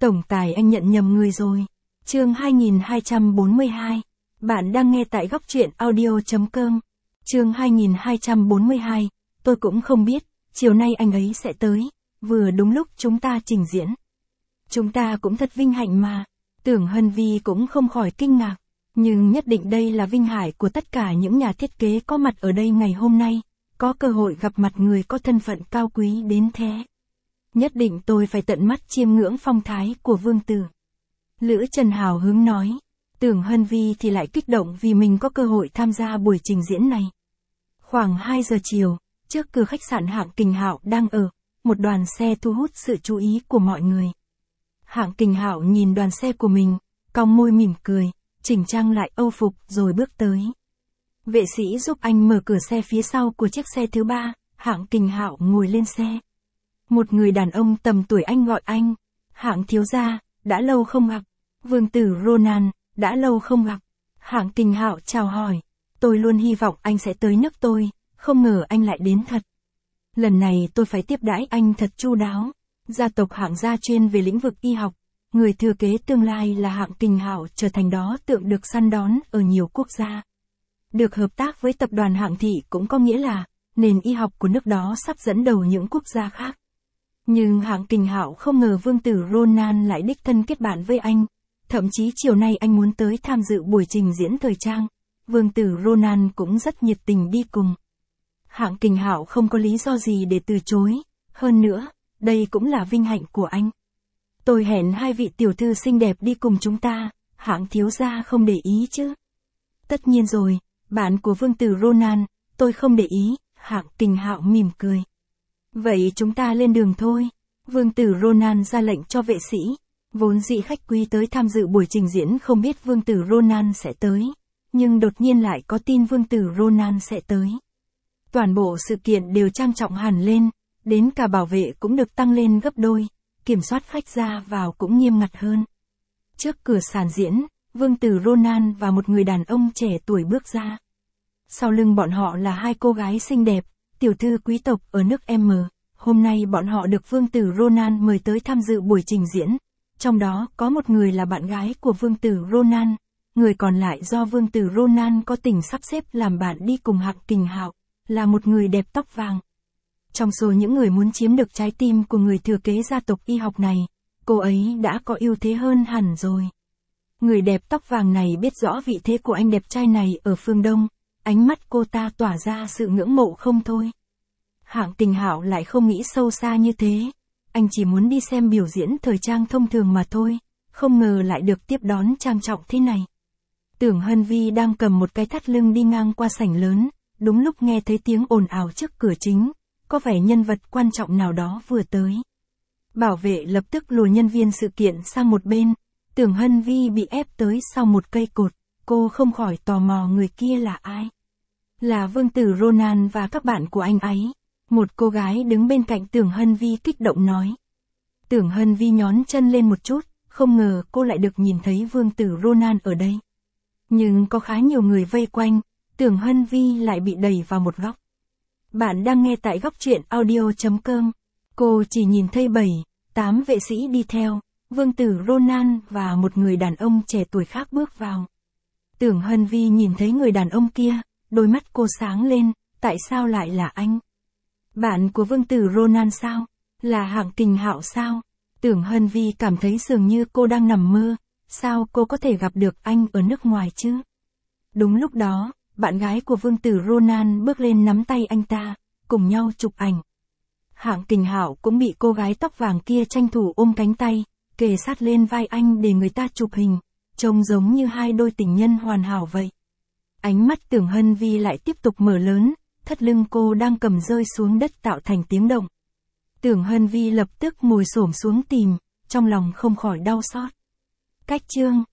Tổng tài anh nhận nhầm người rồi. Chương 2242. Bạn đang nghe tại góc truyện audio.com. Chương 2242. Tôi cũng không biết, chiều nay anh ấy sẽ tới, vừa đúng lúc chúng ta trình diễn. Chúng ta cũng thật vinh hạnh mà. Tưởng Hân Vi cũng không khỏi kinh ngạc. Nhưng nhất định đây là vinh hải của tất cả những nhà thiết kế có mặt ở đây ngày hôm nay, có cơ hội gặp mặt người có thân phận cao quý đến thế. Nhất định tôi phải tận mắt chiêm ngưỡng phong thái của vương tử. Lữ Trần hào hứng nói. Tưởng Hân Vi thì lại kích động vì mình có cơ hội tham gia buổi trình diễn này. Khoảng 2 giờ chiều, trước cửa khách sạn Hạng Kình Hạo đang ở, một đoàn xe thu hút sự chú ý của mọi người. Hạng Kình Hạo nhìn đoàn xe của mình, cong môi mỉm cười, chỉnh trang lại âu phục rồi bước tới. Vệ sĩ giúp anh mở cửa xe phía sau của chiếc xe thứ 3, Hạng Kình Hạo ngồi lên xe. Một người đàn ông tầm tuổi anh gọi anh, Hạng thiếu gia, đã lâu không gặp. Vương tử Ronan, đã lâu không gặp. Hạng Kình Hạo chào hỏi, tôi luôn hy vọng anh sẽ tới nước tôi, không ngờ anh lại đến thật. Lần này tôi phải tiếp đãi anh thật chu đáo. Gia tộc Hạng gia chuyên về lĩnh vực y học, người thừa kế tương lai là Hạng Kình Hạo trở thành đó tượng được săn đón ở nhiều quốc gia. Được hợp tác với tập đoàn Hạng thị cũng có nghĩa là nền y học của nước đó sắp dẫn đầu những quốc gia khác. Nhưng Hạng Kình Hạo không ngờ vương tử Ronan lại đích thân kết bạn với anh. Thậm chí chiều nay anh muốn tới tham dự buổi trình diễn thời trang. Vương tử Ronan cũng rất nhiệt tình đi cùng. Hạng Kình Hạo không có lý do gì để từ chối. Hơn nữa, đây cũng là vinh hạnh của anh. Tôi hẹn 2 vị tiểu thư xinh đẹp đi cùng chúng ta, Hạng thiếu gia không để ý chứ? Tất nhiên rồi, bạn của vương tử Ronan, tôi không để ý, Hạng Kình Hạo mỉm cười. Vậy chúng ta lên đường thôi. Vương tử Ronan ra lệnh cho vệ sĩ. Vốn dĩ khách quý tới tham dự buổi trình diễn không biết vương tử Ronan sẽ tới. Nhưng đột nhiên lại có tin vương tử Ronan sẽ tới. Toàn bộ sự kiện đều trang trọng hẳn lên. Đến cả bảo vệ cũng được tăng lên gấp đôi. Kiểm soát khách ra vào cũng nghiêm ngặt hơn. Trước cửa sàn diễn, vương tử Ronan và một người đàn ông trẻ tuổi bước ra. Sau lưng bọn họ là 2 cô gái xinh đẹp, tiểu thư quý tộc ở nước M. Hôm nay bọn họ được vương tử Ronan mời tới tham dự buổi trình diễn. Trong đó có một người là bạn gái của vương tử Ronan, người còn lại do vương tử Ronan có tình sắp xếp làm bạn đi cùng Hạng Kình Hạo, là một người đẹp tóc vàng. Trong số những người muốn chiếm được trái tim của người thừa kế gia tộc y học này, cô ấy đã có ưu thế hơn hẳn rồi. Người đẹp tóc vàng này biết rõ vị thế của anh đẹp trai này ở phương Đông, ánh mắt cô ta tỏa ra sự ngưỡng mộ không thôi. Hạng Kình Hạo lại không nghĩ sâu xa như thế. Anh chỉ muốn đi xem biểu diễn thời trang thông thường mà thôi, không ngờ lại được tiếp đón trang trọng thế này. Tưởng Hân Vi đang cầm một cái thắt lưng đi ngang qua sảnh lớn, đúng lúc nghe thấy tiếng ồn ào trước cửa chính, có vẻ nhân vật quan trọng nào đó vừa tới. Bảo vệ lập tức lùa nhân viên sự kiện sang một bên, Tưởng Hân Vi bị ép tới sau một cây cột, cô không khỏi tò mò người kia là ai. Là vương tử Ronan và các bạn của anh ấy. Một cô gái đứng bên cạnh Tưởng Hân Vi kích động nói. Tưởng Hân Vi nhón chân lên một chút, không ngờ cô lại được nhìn thấy vương tử Ronan ở đây. Nhưng có khá nhiều người vây quanh, Tưởng Hân Vi lại bị đẩy vào một góc. Bạn đang nghe tại góc truyện audio.com. Cô chỉ nhìn thấy 7-8 vệ sĩ đi theo, vương tử Ronan và một người đàn ông trẻ tuổi khác bước vào. Tưởng Hân Vi nhìn thấy người đàn ông kia, đôi mắt cô sáng lên, tại sao lại là anh? Bạn của vương tử Ronan sao? Là Hạng Kình Hạo sao? Tưởng Hân Vi cảm thấy dường như cô đang nằm mơ, sao cô có thể gặp được anh ở nước ngoài chứ? Đúng lúc đó, bạn gái của vương tử Ronan bước lên nắm tay anh ta, cùng nhau chụp ảnh. Hạng Kình Hạo cũng bị cô gái tóc vàng kia tranh thủ ôm cánh tay, kề sát lên vai anh để người ta chụp hình, trông giống như 2 đôi tình nhân hoàn hảo vậy. Ánh mắt Tưởng Hân Vi lại tiếp tục mở lớn, thắt lưng cô đang cầm rơi xuống đất tạo thành tiếng động. Tưởng Hân Vi lập tức ngồi xổm xuống tìm, trong lòng không khỏi đau xót. Cách chương